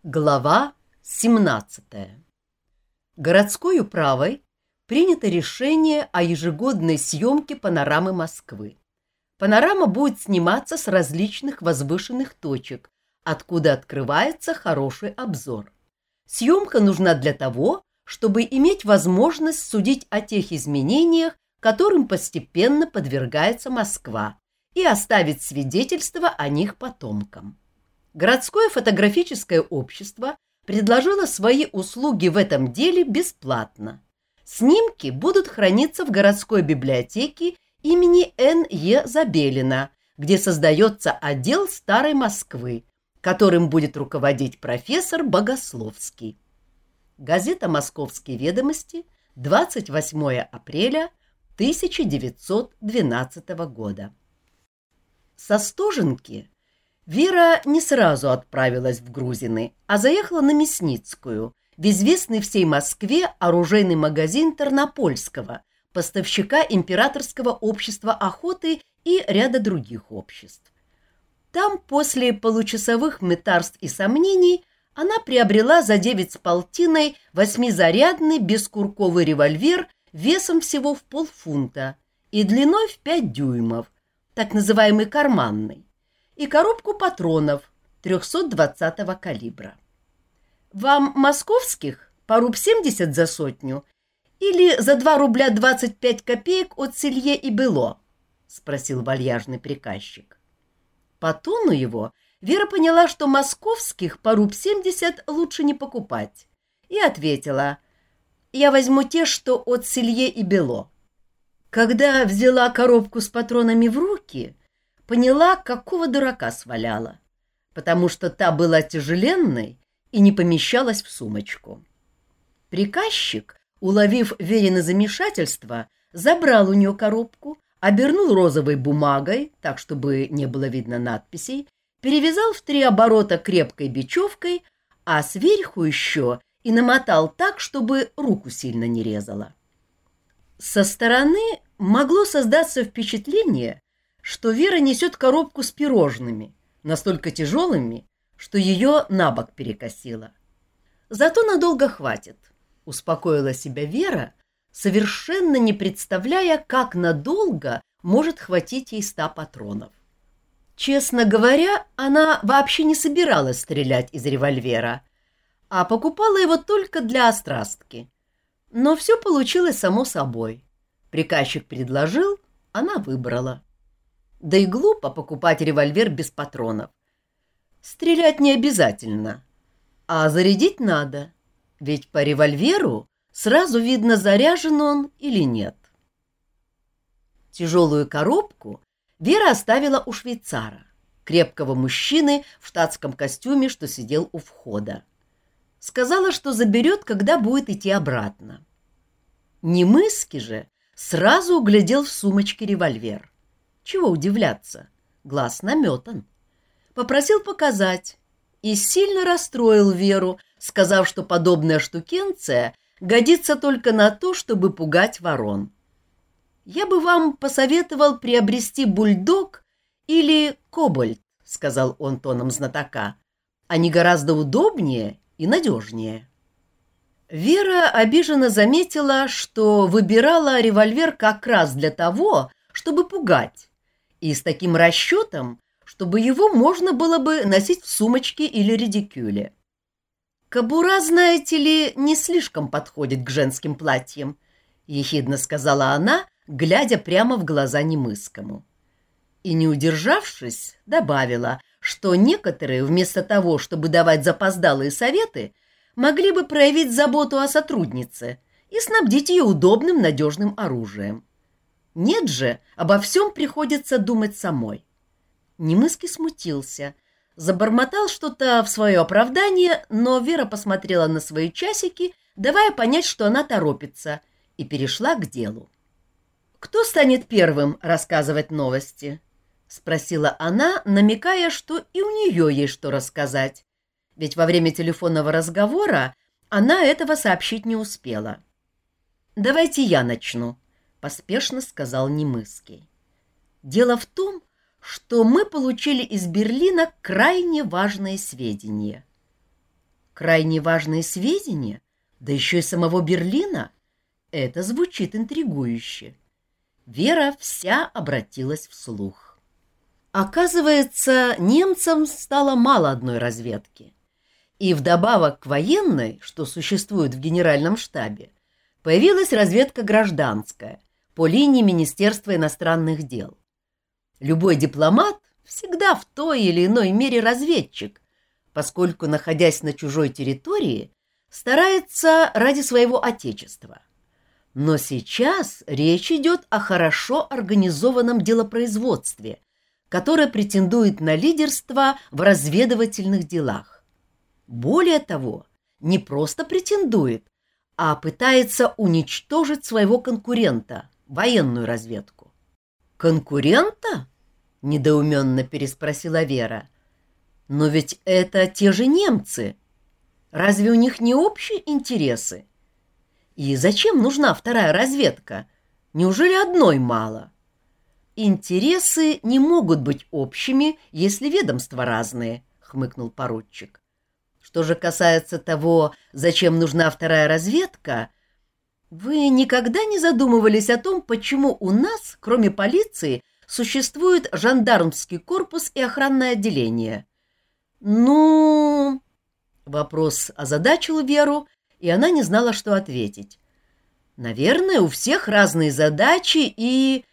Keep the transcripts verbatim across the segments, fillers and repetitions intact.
Глава семнадцатая. Городской управой принято решение о ежегодной съемке панорамы Москвы. Панорама будет сниматься с различных возвышенных точек, откуда открывается хороший обзор. Съемка нужна для того, чтобы иметь возможность судить о тех изменениях, которым постепенно подвергается Москва, и оставить свидетельство о них потомкам. Городское фотографическое общество предложило свои услуги в этом деле бесплатно. Снимки будут храниться в городской библиотеке имени Н Е Забелина, где создается отдел Старой Москвы, которым будет руководить профессор Богословский. Газета «Московские ведомости», двадцать восьмое апреля тысяча девятьсот двенадцатого года. Со Стоженки Вера не сразу отправилась в Грузины, а заехала на Мясницкую, в известный всей Москве оружейный магазин Тернопольского, поставщика Императорского общества охоты и ряда других обществ. Там, после получасовых мытарств и сомнений, она приобрела за девять с полтиной восьмизарядный бескурковый револьвер весом всего в полфунта и длиной в пять дюймов, так называемый карманный, и коробку патронов трехсот двадцатого калибра. «Вам московских по руб семьдесят за сотню или за два рубля двадцать пять копеек от Селье и Бело?» — спросил вальяжный приказчик. По тону его Вера поняла, что московских по руб семьдесят лучше не покупать, и ответила: «Я возьму те, что от Селье и Бело». Когда взяла коробку с патронами в руки, поняла, какого дурака сваляла, потому что та была тяжеленной и не помещалась в сумочку. Приказчик, уловив Верино замешательство, забрал у нее коробку, обернул розовой бумагой, так, чтобы не было видно надписей, перевязал в три оборота крепкой бечевкой, а сверху еще и намотал так, чтобы руку сильно не резала. Со стороны могло создаться впечатление, что Вера несет коробку с пирожными, настолько тяжелыми, что ее на бок перекосило. «Зато надолго хватит», — успокоила себя Вера, совершенно не представляя, как надолго может хватить ей ста патронов. Честно говоря, она вообще не собиралась стрелять из револьвера, а покупала его только для острастки. Но все получилось само собой. Приказчик предложил, она выбрала. Да и глупо покупать револьвер без патронов. Стрелять не обязательно, а зарядить надо, ведь по револьверу сразу видно, заряжен он или нет. Тяжелую коробку Вера оставила у швейцара, крепкого мужчины в штатском костюме, что сидел у входа. Сказала, что заберет, когда будет идти обратно. Немыский же сразу углядел в сумочке револьвер. Чего удивляться? Глаз наметан. Попросил показать и сильно расстроил Веру, сказав, что подобная штукенция годится только на то, чтобы пугать ворон. «Я бы вам посоветовал приобрести бульдог или кобальт», — сказал он тоном знатока. «Они гораздо удобнее и надежнее». Вера обиженно заметила, что выбирала револьвер как раз для того, чтобы пугать, и с таким расчетом, чтобы его можно было бы носить в сумочке или редикюле. «Кобура, знаете ли, не слишком подходит к женским платьям», — ехидно сказала она, глядя прямо в глаза Немыскому. И, не удержавшись, добавила, что некоторые, вместо того, чтобы давать запоздалые советы, могли бы проявить заботу о сотруднице и снабдить ее удобным надежным оружием. Нет же, обо всем приходится думать самой. Немыский смутился, забормотал что-то в свое оправдание, но Вера посмотрела на свои часики, давая понять, что она торопится, и перешла к делу. «Кто станет первым рассказывать новости?» — спросила она, намекая, что и у нее есть что рассказать, ведь во время телефонного разговора она этого сообщить не успела. «Давайте я начну», — поспешно сказал Немыский. «Дело в том, что мы получили из Берлина крайне важные сведения». Крайне важные сведения, да еще и самого Берлина. Это звучит интригующе. Вера вся обратилась вслух. Оказывается, немцам стало мало одной разведки. И вдобавок к военной, что существует в Генеральном штабе, появилась разведка гражданская по линии Министерства иностранных дел. Любой дипломат всегда в той или иной мере разведчик, поскольку, находясь на чужой территории, старается ради своего отечества. Но сейчас речь идет о хорошо организованном делопроизводстве, которое претендует на лидерство в разведывательных делах. Более того, не просто претендует, а пытается уничтожить своего конкурента, военную разведку. «Конкурента?» — недоуменно переспросила Вера. «Но ведь это те же немцы. Разве у них не общие интересы? И зачем нужна вторая разведка? Неужели одной мало?» «Интересы не могут быть общими, если ведомства разные», — хмыкнул поручик. «Что же касается того, зачем нужна вторая разведка, вы никогда не задумывались о том, почему у нас, кроме полиции, существует жандармский корпус и охранное отделение?» «Ну...» Вопрос озадачил Веру, и она не знала, что ответить. «Наверное, у всех разные задачи, и...»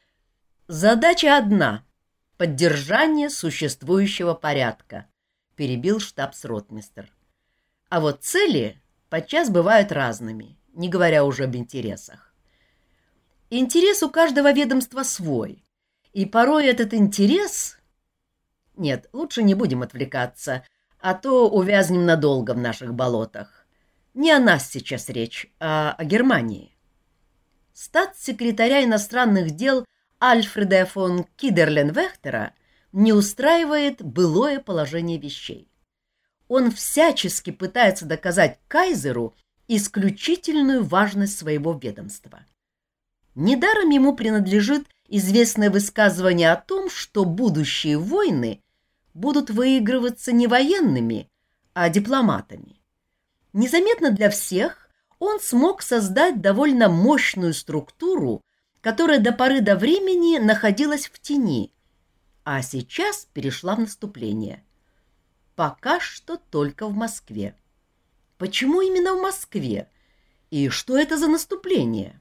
«Задача одна — поддержание существующего порядка», — перебил штабс-ротмистр. «А вот цели подчас бывают разными, не говоря уже об интересах. Интерес у каждого ведомства свой, и порой этот интерес... Нет, лучше не будем отвлекаться, а то увязнем надолго в наших болотах. Не о нас сейчас речь, а о Германии. Статс-секретаря иностранных дел Альфреда фон Кидерлен-Вехтера не устраивает былое положение вещей. Он всячески пытается доказать кайзеру исключительную важность своего ведомства. Недаром ему принадлежит известное высказывание о том, что будущие войны будут выигрываться не военными, а дипломатами. Незаметно для всех он смог создать довольно мощную структуру, которая до поры до времени находилась в тени, а сейчас перешла в наступление. Пока что только в Москве. Почему именно в Москве? И что это за наступление?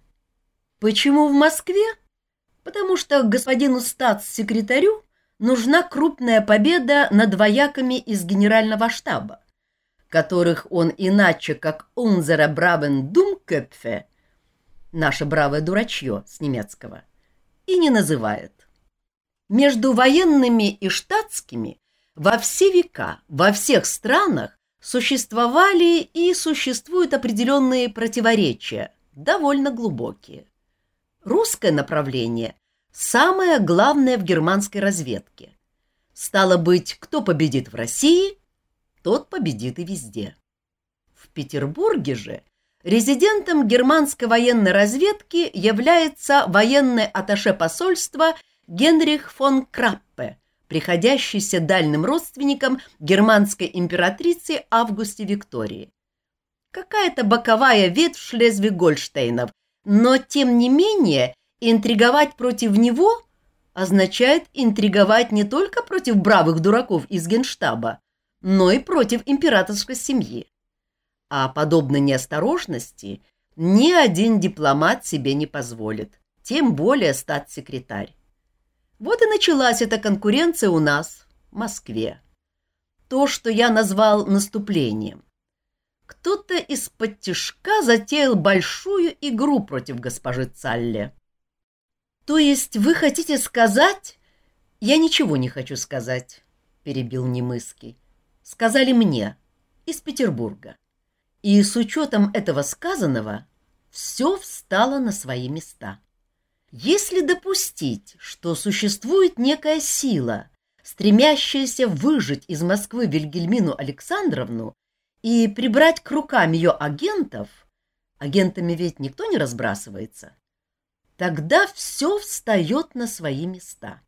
Почему в Москве? Потому что господину статс-секретарю нужна крупная победа над вояками из генерального штаба, которых он иначе как «Unsere braven Dummköpfe» «наше бравое дурачье» с немецкого, и не называет. Между военными и штатскими во все века, во всех странах существовали и существуют определенные противоречия, довольно глубокие. Русское направление самое главное в германской разведке. Стало быть, кто победит в России, тот победит и везде. В Петербурге же резидентом германской военной разведки является военный атташе посольства Генрих фон Краппе, приходящийся дальним родственником германской императрицы Августе Виктории. Какая-то боковая ветвь Шлезвиг-Гольштейнов, но, тем не менее, интриговать против него означает интриговать не только против бравых дураков из Генштаба, но и против императорской семьи. А подобной неосторожности ни один дипломат себе не позволит, тем более статс-секретарь. Вот и началась эта конкуренция у нас, в Москве. То, что я назвал наступлением. Кто-то из-под тишка затеял большую игру против госпожи Цалле. То есть вы хотите сказать... Я ничего не хочу сказать, перебил Немыский. Сказали мне, из Петербурга. И с учетом этого сказанного все встало на свои места. Если допустить, что существует некая сила, стремящаяся выжать из Москвы Вильгельмину Александровну и прибрать к рукам ее агентов, агентами ведь никто не разбрасывается, тогда все встает на свои места.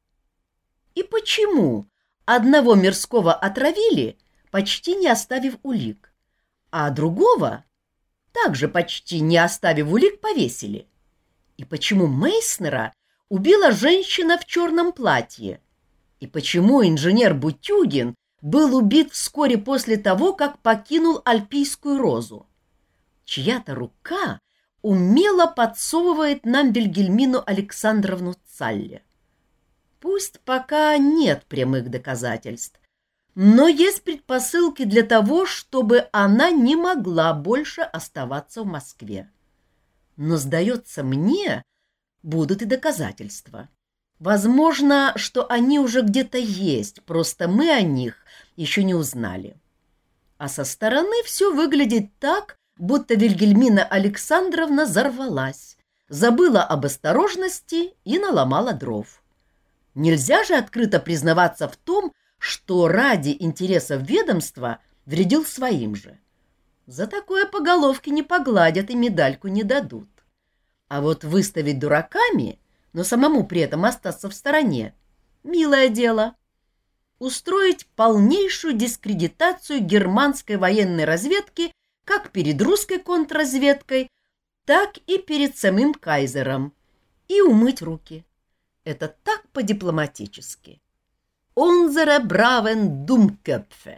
И почему одного Мирского отравили, почти не оставив улик, а другого, также почти не оставив улик, повесили? И почему Мейснера убила женщина в черном платье? И почему инженер Бутюгин был убит вскоре после того, как покинул Альпийскую розу? Чья-то рука умело подсовывает нам Вильгельмину Александровну Цалле. Пусть пока нет прямых доказательств, но есть предпосылки для того, чтобы она не могла больше оставаться в Москве. Но, сдается мне, будут и доказательства. Возможно, что они уже где-то есть, просто мы о них еще не узнали. А со стороны все выглядит так, будто Вильгельмина Александровна взорвалась, забыла об осторожности и наломала дров. Нельзя же открыто признаваться в том, что ради интересов ведомства вредил своим же. За такое по головке не погладят и медальку не дадут. А вот выставить дураками, но самому при этом остаться в стороне — милое дело. Устроить полнейшую дискредитацию германской военной разведки как перед русской контрразведкой, так и перед самим кайзером, и умыть руки. Это так по-дипломатически. «Unsere braven Dummköpfe».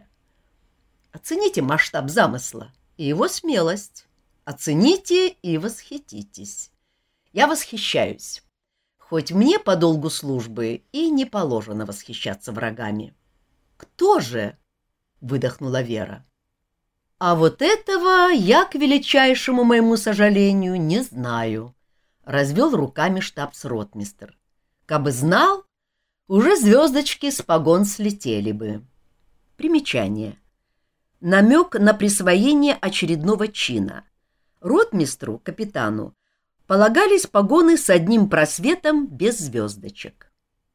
Оцените масштаб замысла и его смелость. Оцените и восхититесь. Я восхищаюсь, хоть мне по долгу службы и не положено восхищаться врагами. «Кто же?» — выдохнула Вера. «А вот этого я, к величайшему моему сожалению, не знаю», — развел руками штабс-ротмистр. «Кабы знал, уже звездочки с погон слетели бы». Примечание. Намек на присвоение очередного чина. Ротмистру, капитану, полагались погоны с одним просветом без звездочек.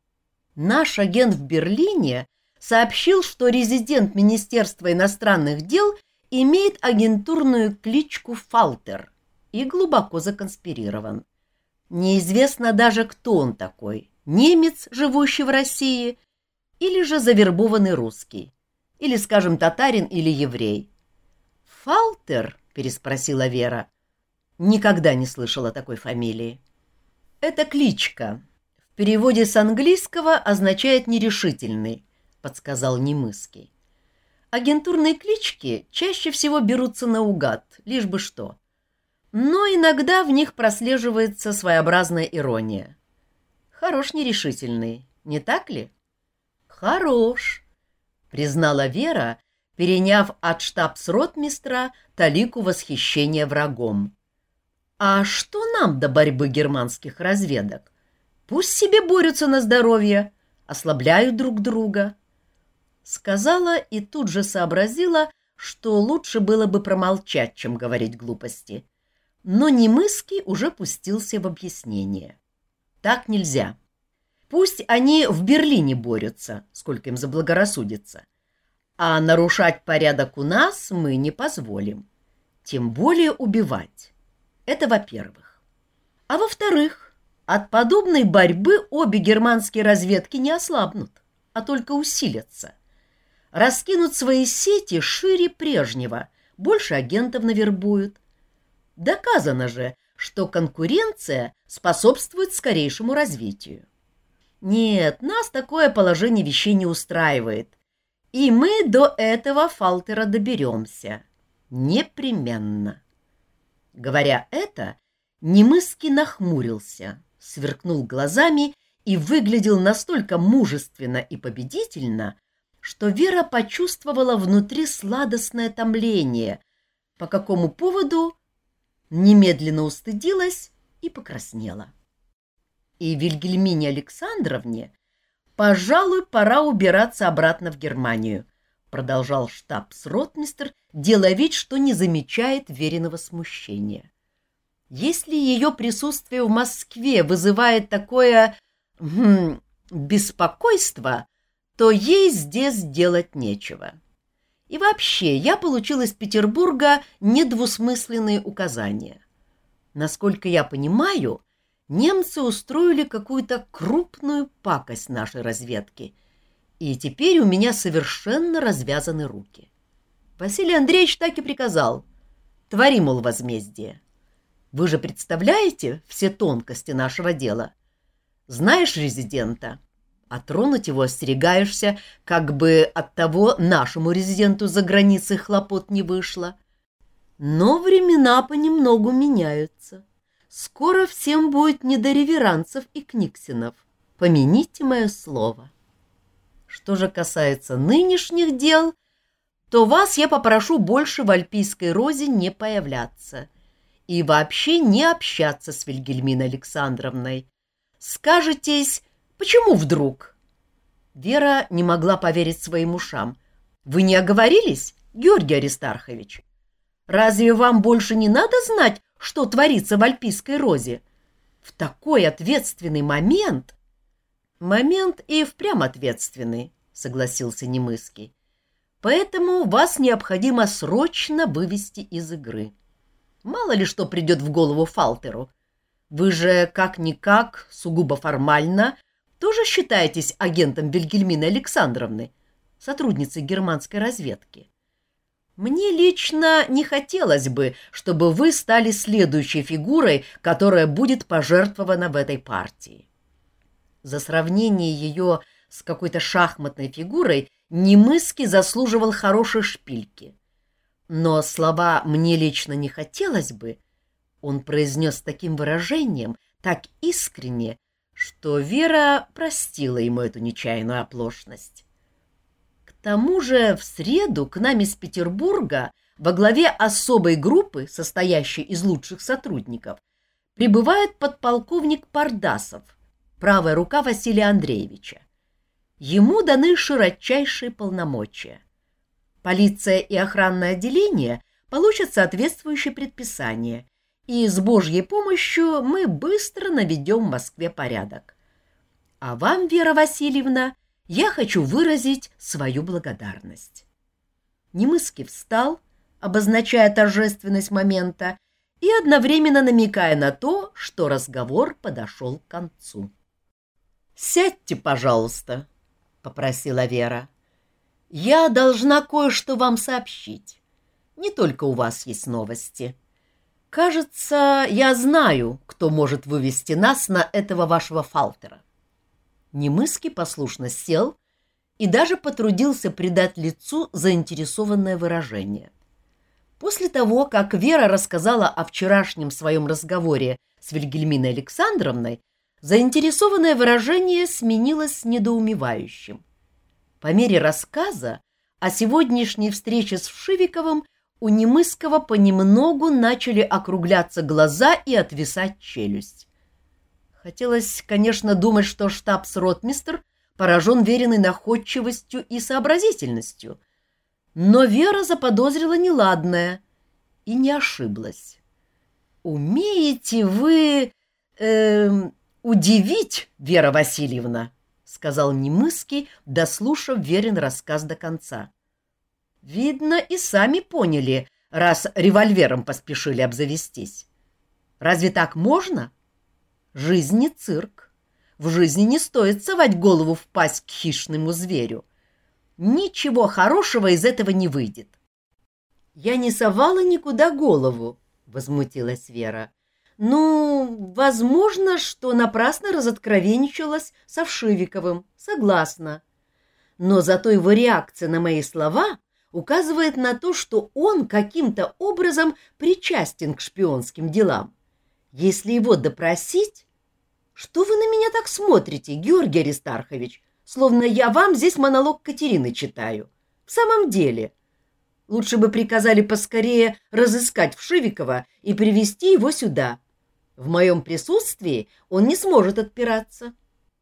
Наш агент в Берлине сообщил, что резидент Министерства иностранных дел имеет агентурную кличку Фалтер и глубоко законспирирован. Неизвестно даже, кто он такой. Немец, живущий в России, или же завербованный русский, или, скажем, татарин или еврей. «Фалтер?» — переспросила Вера. Никогда не слышала такой фамилии. «Это кличка. В переводе с английского означает «нерешительный», — подсказал Немыский. Агентурные клички чаще всего берутся наугад, лишь бы что. Но иногда в них прослеживается своеобразная ирония. Хорош нерешительный, не так ли? Хорош, признала Вера, переняв от штабс-ротмистра талику восхищения врагом. А что нам до борьбы германских разведок? Пусть себе борются на здоровье, ослабляют друг друга. Сказала и тут же сообразила, что лучше было бы промолчать, чем говорить глупости. Но Немыский уже пустился в объяснение. Так нельзя. Пусть они в Берлине борются, сколько им заблагорассудится. А нарушать порядок у нас мы не позволим. Тем более убивать. Это во-первых. А во-вторых, от подобной борьбы обе германские разведки не ослабнут, а только усилятся. Раскинут свои сети шире прежнего, больше агентов навербуют. Доказано же, что конкуренция способствует скорейшему развитию. Нет, нас такое положение вещей не устраивает, и мы до этого Фалтера доберемся. Непременно. Говоря это, Немыский нахмурился, сверкнул глазами и выглядел настолько мужественно и победительно, что Вера почувствовала внутри сладостное томление, по какому поводу немедленно устыдилась и покраснела. И Вильгельмине Александровне, пожалуй, пора убираться обратно в Германию, продолжал штабс-ротмистр, делая вид, что не замечает Вериного смущения. Если ее присутствие в Москве вызывает такое хм, беспокойство, то ей здесь делать нечего. И вообще, я получил из Петербурга недвусмысленные указания. Насколько я понимаю, немцы устроили какую-то крупную пакость нашей разведке, и теперь у меня совершенно развязаны руки. Василий Андреевич так и приказал. Твори, мол, возмездие. Вы же представляете все тонкости нашего дела? Знаешь резидента, а тронуть его остерегаешься, как бы от того нашему резиденту за границей хлопот не вышло. Но времена понемногу меняются. Скоро всем будет не до реверансов и книгсенов. Помяните мое слово. Что же касается нынешних дел, то вас я попрошу больше в Альпийской розе не появляться и вообще не общаться с Вильгельминой Александровной. Скажетесь, почему вдруг? Вера не могла поверить своим ушам. Вы не оговорились, Георгий Аристархович? Разве вам больше не надо знать, что творится в Альпийской розе? В такой ответственный момент... Момент и впрямь ответственный, согласился Немыский. Поэтому вас необходимо срочно вывести из игры. Мало ли что придет в голову Фалтеру. Вы же как-никак, сугубо формально, тоже считаетесь агентом Вильгельмины Александровны, сотрудницей германской разведки. Мне лично не хотелось бы, чтобы вы стали следующей фигурой, которая будет пожертвована в этой партии. За сравнение ее с какой-то шахматной фигурой Немыский заслуживал хорошей шпильки. Но слова «мне лично не хотелось бы» он произнес с таким выражением, так искренне, что Вера простила ему эту нечаянную оплошность. К тому же в среду к нам из Петербурга во главе особой группы, состоящей из лучших сотрудников, прибывает подполковник Пардасов, правая рука Василия Андреевича. Ему даны широчайшие полномочия. Полиция и охранное отделение получат соответствующие предписания, и с Божьей помощью мы быстро наведем в Москве порядок. А вам, Вера Васильевна, я хочу выразить свою благодарность. Немыский встал, обозначая торжественность момента и одновременно намекая на то, что разговор подошел к концу. «Сядьте, пожалуйста», — попросила Вера. «Я должна кое-что вам сообщить. Не только у вас есть новости. Кажется, я знаю, кто может вывести нас на этого вашего Фалтера». Немыский послушно сел и даже потрудился придать лицу заинтересованное выражение. После того, как Вера рассказала о вчерашнем своем разговоре с Вильгельминой Александровной, заинтересованное выражение сменилось недоумевающим. По мере рассказа о сегодняшней встрече с Вшивиковым у Немыского понемногу начали округляться глаза и отвисать челюсть. Хотелось, конечно, думать, что штабс-ротмистр поражен Вериной находчивостью и сообразительностью, но Вера заподозрила неладное и не ошиблась. «Умеете вы... Э, удивить, Вера Васильевна», — сказал Немыский, дослушав Верин рассказ до конца. «Видно, и сами поняли, раз револьвером поспешили обзавестись. Разве так можно? Жизнь не цирк. В жизни не стоит совать голову в пасть к хищному зверю. Ничего хорошего из этого не выйдет». «Я не совала никуда голову», — возмутилась Вера. «Ну, возможно, что напрасно разоткровенничалась со Вшивиковым, согласна. Но зато его реакция на мои слова указывает на то, что он каким-то образом причастен к шпионским делам. Если его допросить... Что вы на меня так смотрите, Георгий Аристархович, словно я вам здесь монолог Катерины читаю? В самом деле, лучше бы приказали поскорее разыскать Вшивикова и привести его сюда. В моем присутствии он не сможет отпираться.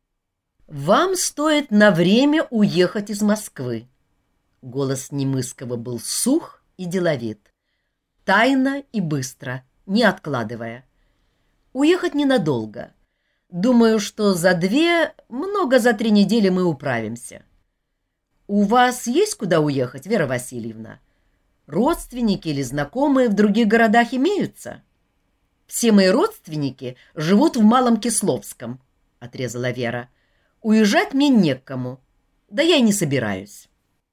Вам стоит на время уехать из Москвы». Голос Немыского был сух и деловит. «Тайно и быстро, не откладывая. Уехать ненадолго. Думаю, что за две, много за три недели мы управимся. У вас есть куда уехать, Вера Васильевна? Родственники или знакомые в других городах имеются?» «Все мои родственники живут в Малом Кисловском», — отрезала Вера. «Уезжать мне некому, да я и не собираюсь».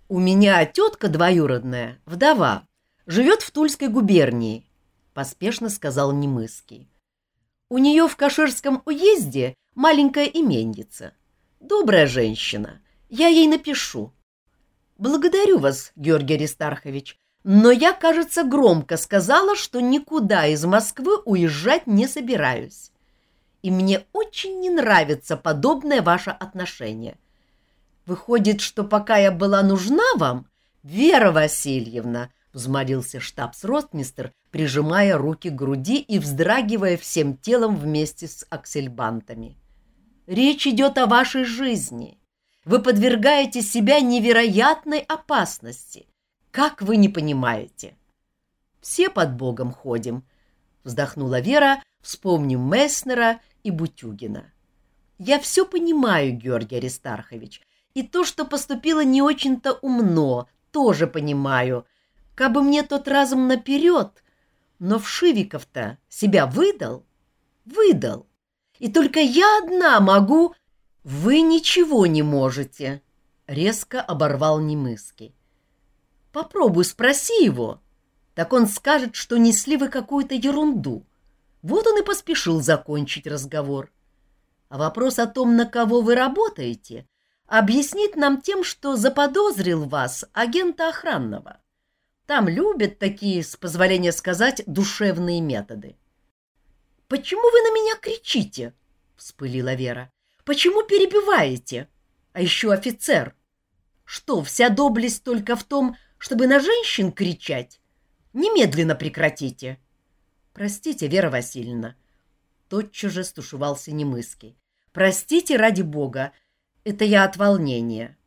У меня тетка двоюродная, вдова, живет в Тульской губернии, — поспешно сказал Немыский. У нее в Каширском уезде маленькая именьица. Добрая женщина, я ей напишу. Благодарю вас, Георгий Аристархович, но я, кажется, громко сказала, что никуда из Москвы уезжать не собираюсь. И мне очень не нравится подобное ваше отношение. Выходит, что пока я была нужна вам, Вера Васильевна, — взмолился штабс-ротмистр, прижимая руки к груди и вздрагивая всем телом вместе с аксельбантами. Речь идет о вашей жизни. Вы подвергаете себя невероятной опасности. Как вы не понимаете? Все под Богом ходим, — вздохнула Вера, вспомнив Месснера и Бутюгина. Я все понимаю, Георгий Аристархович, и то, что поступило не очень-то умно, тоже понимаю. Кабы мне тот разум наперед, но Вшивиков-то себя выдал? Выдал. И только я одна могу... Вы ничего не можете, — резко оборвал Немыский. Попробуй спроси его. Так он скажет, что несли вы какую-то ерунду. Вот он и поспешил закончить разговор. А вопрос о том, на кого вы работаете, объяснит нам тем, что заподозрил вас агента охранного. Там любят такие, с позволения сказать, душевные методы. — Почему вы на меня кричите? — вспылила Вера. — Почему перебиваете? А еще офицер. Что, вся доблесть только в том, чтобы на женщин кричать? Немедленно прекратите. — Простите, Вера Васильевна. Тотчас же стушевался Немыский. — Простите, ради бога, это я от волнения.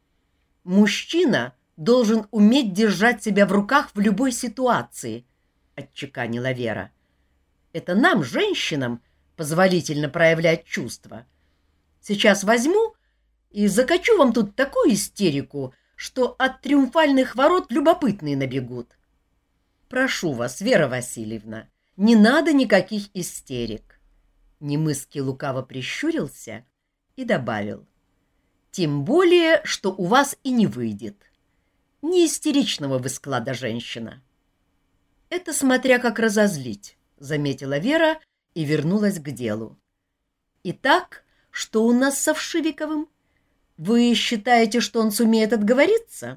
Мужчина должен уметь держать себя в руках в любой ситуации, — отчеканила Вера. Это нам, женщинам, позволительно проявлять чувства. Сейчас возьму и закачу вам тут такую истерику, что от триумфальных ворот любопытные набегут. Прошу вас, Вера Васильевна, не надо никаких истерик. Немыский лукаво прищурился и добавил. Тем более, что у вас и не выйдет. Не истеричного вы склада женщина. Это смотря как разозлить, — заметила Вера и вернулась к делу. Итак, что у нас со Вшивиковым? Вы считаете, что он сумеет отговориться?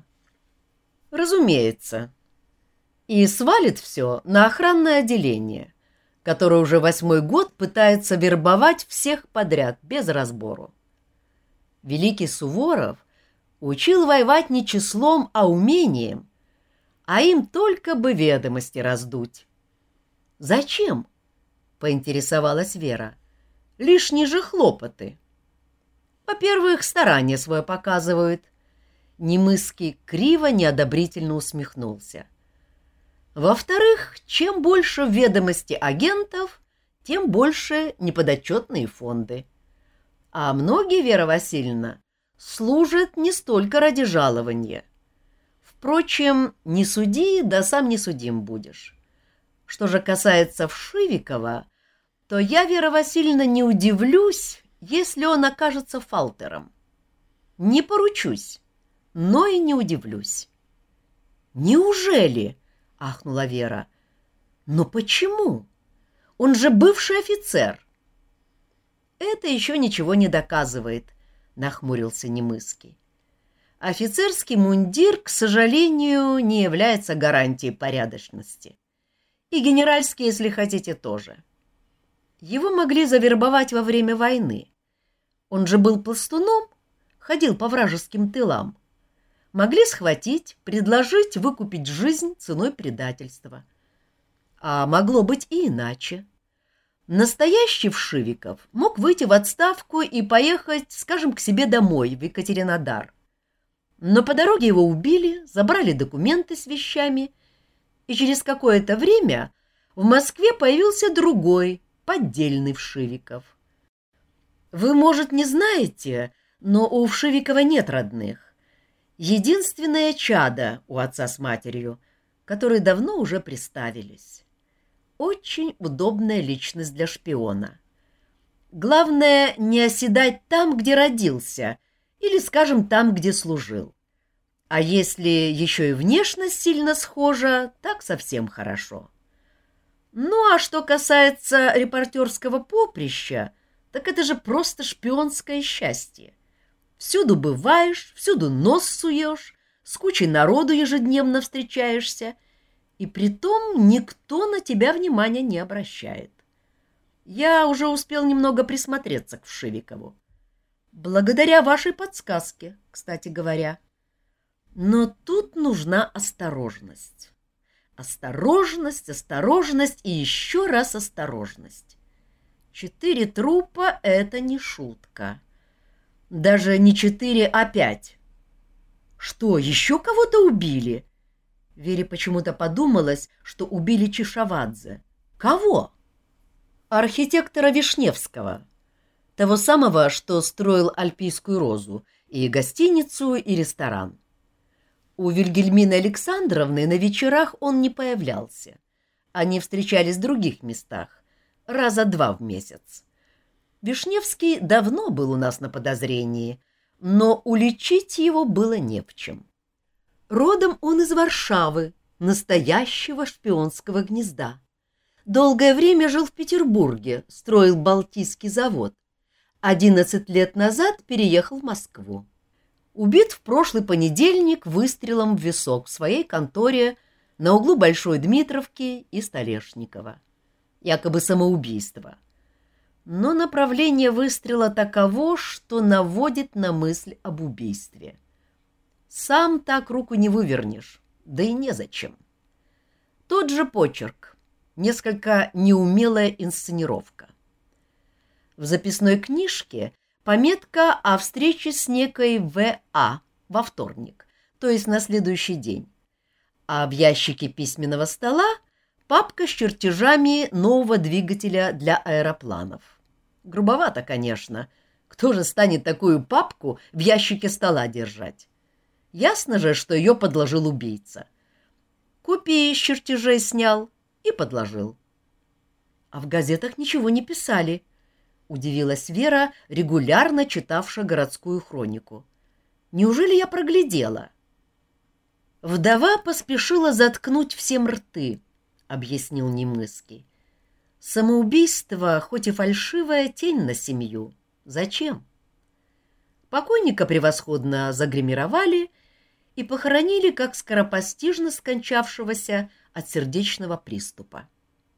Разумеется. И свалит все на охранное отделение, которое уже восьмой год пытается вербовать всех подряд без разбору. Великий Суворов учил воевать не числом, а умением, а им только бы ведомости раздуть. Зачем? — поинтересовалась Вера. — Лишние же хлопоты. Во-первых, старание свое показывают. Немыский криво неодобрительно усмехнулся. Во-вторых, чем больше в ведомости агентов, тем больше неподотчетные фонды. А многие, Вера Васильевна, служат не столько ради жалования. Впрочем, не суди, да сам не судим будешь. Что же касается Вшивикова, то я, Вера Васильевна, не удивлюсь, если он окажется фалтером. Не поручусь, но и не удивлюсь. «Неужели?» — ахнула Вера. «Но почему? Он же бывший офицер». «Это еще ничего не доказывает», — нахмурился Немыский. «Офицерский мундир, к сожалению, не является гарантией порядочности. И генеральский, если хотите, тоже. Его могли завербовать во время войны. Он же был пластуном, ходил по вражеским тылам. Могли схватить, предложить выкупить жизнь ценой предательства. А могло быть и иначе. Настоящий Вшивиков мог выйти в отставку и поехать, скажем, к себе домой, в Екатеринодар. Но по дороге его убили, забрали документы с вещами, и через какое-то время в Москве появился другой, поддельный Вшивиков. Вы, может, не знаете, но у Вшивикова нет родных. Единственное чадо у отца с матерью, которые давно уже приставились. Очень удобная личность для шпиона. Главное, не оседать там, где родился, или, скажем, там, где служил. А если еще и внешность сильно схожа, так совсем хорошо. Ну, а что касается репортерского поприща, так это же просто шпионское счастье. Всюду бываешь, всюду нос суешь, с кучей народу ежедневно встречаешься, и притом никто на тебя внимания не обращает. Я уже успел немного присмотреться к Вшивикову. Благодаря вашей подсказке, кстати говоря. Но тут нужна осторожность. Осторожность, осторожность и еще раз осторожность. Четыре трупа — это не шутка. Даже не четыре, а пять. Что, еще кого-то убили? Вере почему-то подумалось, что убили Чишавадзе. Кого? Архитектора Вишневского. Того самого, что строил Альпийскую розу, и гостиницу, и ресторан. У Вильгельмины Александровны на вечерах он не появлялся. Они встречались в других местах, раза два в месяц. Вишневский давно был у нас на подозрении, но уличить его было не в чем. Родом он из Варшавы, настоящего шпионского гнезда. Долгое время жил в Петербурге, строил Балтийский завод. Одиннадцать лет назад переехал в Москву. Убит в прошлый понедельник выстрелом в висок в своей конторе на углу Большой Дмитровки и Столешникова. Якобы самоубийство. Но направление выстрела таково, что наводит на мысль об убийстве. Сам так руку не вывернешь, да и незачем. Тот же почерк, несколько неумелая инсценировка. В записной книжке пометка о встрече с некой В А во вторник, то есть на следующий день. А в ящике письменного стола папка с чертежами нового двигателя для аэропланов. Грубовато, конечно. Кто же станет такую папку в ящике стола держать? Ясно же, что ее подложил убийца. Копии из чертежей снял и подложил. А в газетах ничего не писали. Удивилась Вера, регулярно читавшая городскую хронику. Неужели я проглядела? Вдова поспешила заткнуть всем рты, объяснил Немыский. Самоубийство, хоть и фальшивая, тень на семью. Зачем? Покойника превосходно загримировали и похоронили как скоропостижно скончавшегося от сердечного приступа.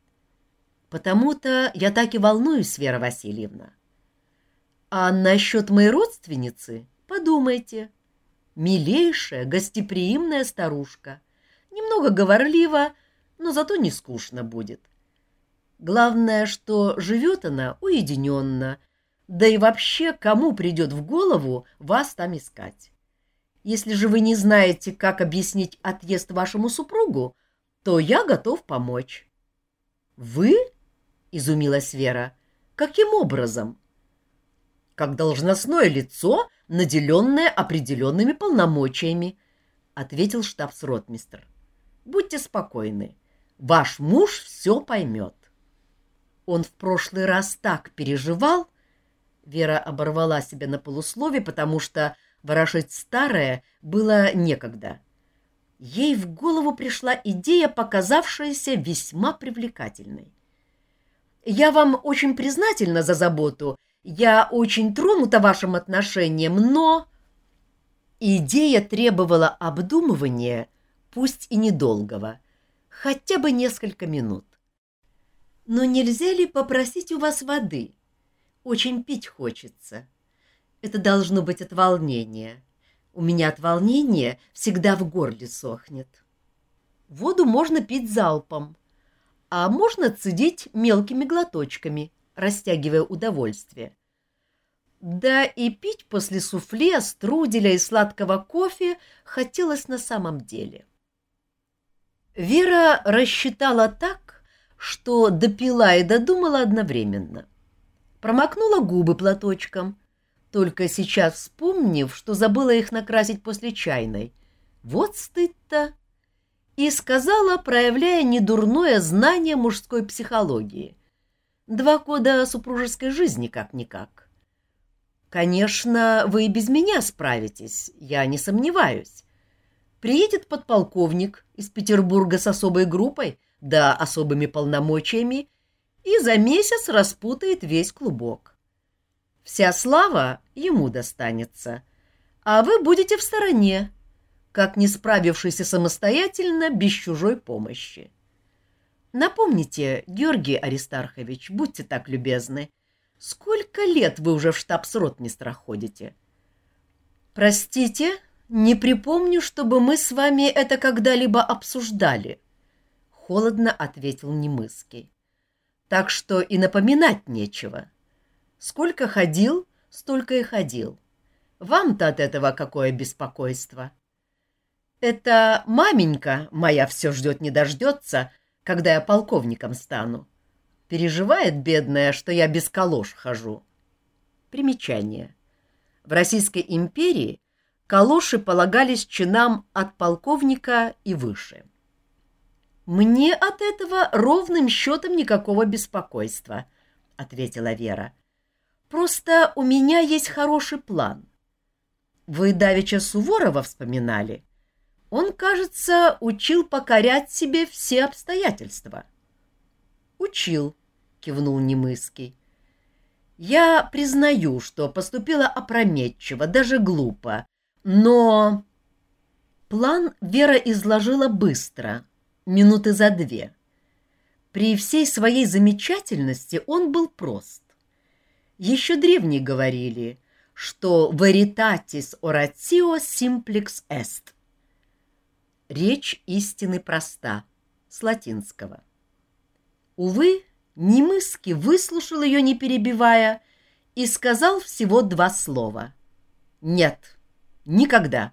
Потому-то я так и волнуюсь, Вера Васильевна. А насчет моей родственницы подумайте. Милейшая, гостеприимная старушка. Немного говорлива, но зато не скучно будет. Главное, что живет она уединенно, да и вообще кому придет в голову вас там искать. Если же вы не знаете, как объяснить отъезд вашему супругу, то я готов помочь. — Вы? — изумилась Вера. — Каким образом? — Как должностное лицо, наделенное определенными полномочиями, — ответил штабс-ротмистр. — Будьте спокойны, ваш муж все поймет. Он в прошлый раз так переживал. Вера оборвала себя на полуслове, потому что ворошить старое было некогда. Ей в голову пришла идея, показавшаяся весьма привлекательной. «Я вам очень признательна за заботу, я очень тронута вашим отношением, но...» Идея требовала обдумывания, пусть и недолгого, хотя бы несколько минут. «Но нельзя ли попросить у вас воды? Очень пить хочется. Это должно быть от волнения. У меня от волнения всегда в горле сохнет. Воду можно пить залпом, а можно цедить мелкими глоточками, растягивая удовольствие. Да и пить после суфле, струделя и сладкого кофе хотелось на самом деле». Вера рассчитала так, что допила и додумала одновременно. Промокнула губы платочком, только сейчас вспомнив, что забыла их накрасить после чайной. Вот стыд-то! И сказала, проявляя недурное знание мужской психологии. Два года супружеской жизни как-никак. Конечно, вы и без меня справитесь, я не сомневаюсь. приедет подполковник из Петербурга с особой группой, да особыми полномочиями, и за месяц распутает весь клубок. Вся слава ему достанется, а вы будете в стороне, как не справившийся самостоятельно без чужой помощи. Напомните, Георгий Аристархович, будьте так любезны, сколько лет вы уже в штабс-ротмистра ходите? Простите, не припомню, чтобы мы с вами это когда-либо обсуждали, холодно ответил Немыский. Так что и напоминать нечего. Сколько ходил, столько и ходил. Вам-то от этого какое беспокойство? Это маменька моя все ждет не дождется, когда я полковником стану. Переживает, бедная, что я без калош хожу. Примечание. В Российской империи калоши полагались чинам от полковника и выше. «Мне от этого ровным счетом никакого беспокойства», — ответила Вера. «Просто у меня есть хороший план. Вы давеча Суворова вспоминали. Он, кажется, учил покорять себе все обстоятельства». «Учил», — кивнул Немыский. «Я признаю, что поступила опрометчиво, даже глупо, но...» План Вера изложила быстро, минуты за две. При всей своей замечательности он был прост. Еще древние говорили, что veritatis oratio simplex est. Речь истины проста, с латинского. Увы, Немыский выслушал ее, не перебивая, и сказал всего два слова. «Нет, никогда».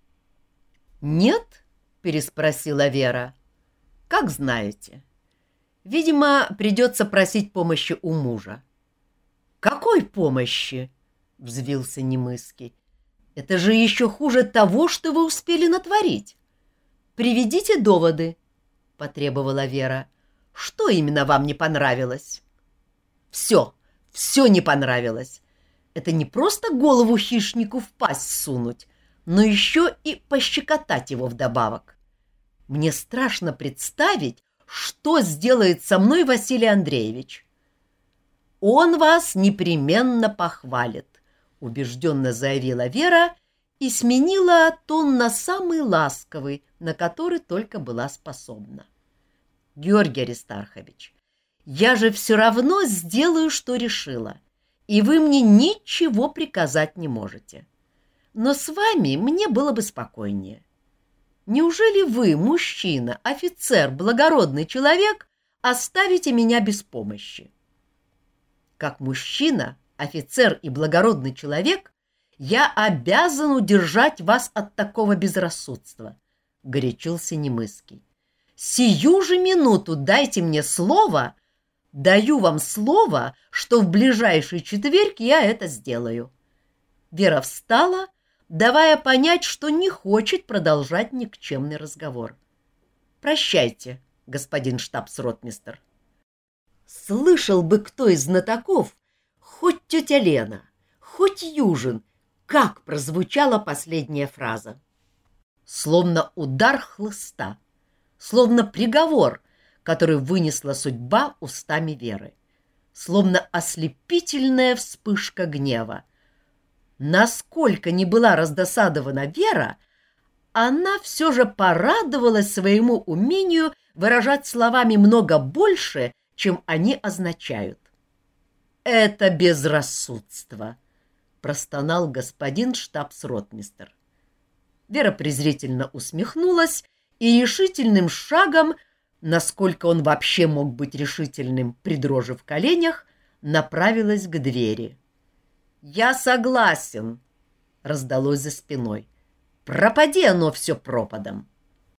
«Нет?» — переспросила Вера. «Как знаете. Видимо, придется просить помощи у мужа». «Какой помощи?» — взвился Немыский. «Это же еще хуже того, что вы успели натворить. Приведите доводы», — потребовала Вера. «Что именно вам не понравилось?» «Все, все не понравилось. Это не просто голову хищнику в пасть сунуть, но еще и пощекотать его вдобавок. Мне страшно представить, что сделает со мной Василий Андреевич». «Он вас непременно похвалит», — убежденно заявила Вера и сменила тон на самый ласковый, на который только была способна. «Георгий Аристархович, я же все равно сделаю, что решила, и вы мне ничего приказать не можете. Но с вами мне было бы спокойнее. Неужели вы, мужчина, офицер, благородный человек, оставите меня без помощи? Как мужчина, офицер и благородный человек, я обязан удержать вас от такого безрассудства», — горячился Немыский. «Сию же минуту дайте мне слово, даю вам слово, что в ближайший четверг я это сделаю». Вера встала, давая понять, что не хочет продолжать никчемный разговор. «Прощайте, господин штабс-ротмистр». Слышал бы кто из знатоков, хоть тетя Лена, хоть Южин, как прозвучала последняя фраза. Словно удар хлыста, словно приговор, который вынесла судьба устами Веры, словно ослепительная вспышка гнева. Насколько ни была раздосадована Вера, она все же порадовалась своему умению выражать словами много больше, чем они означают. «Это безрассудство», — простонал господин штабс-ротмистр. Вера презрительно усмехнулась и решительным шагом, насколько он вообще мог быть решительным при дрожи в коленях, направилась к двери. «Я согласен», — раздалось за спиной. «Пропади оно все пропадом».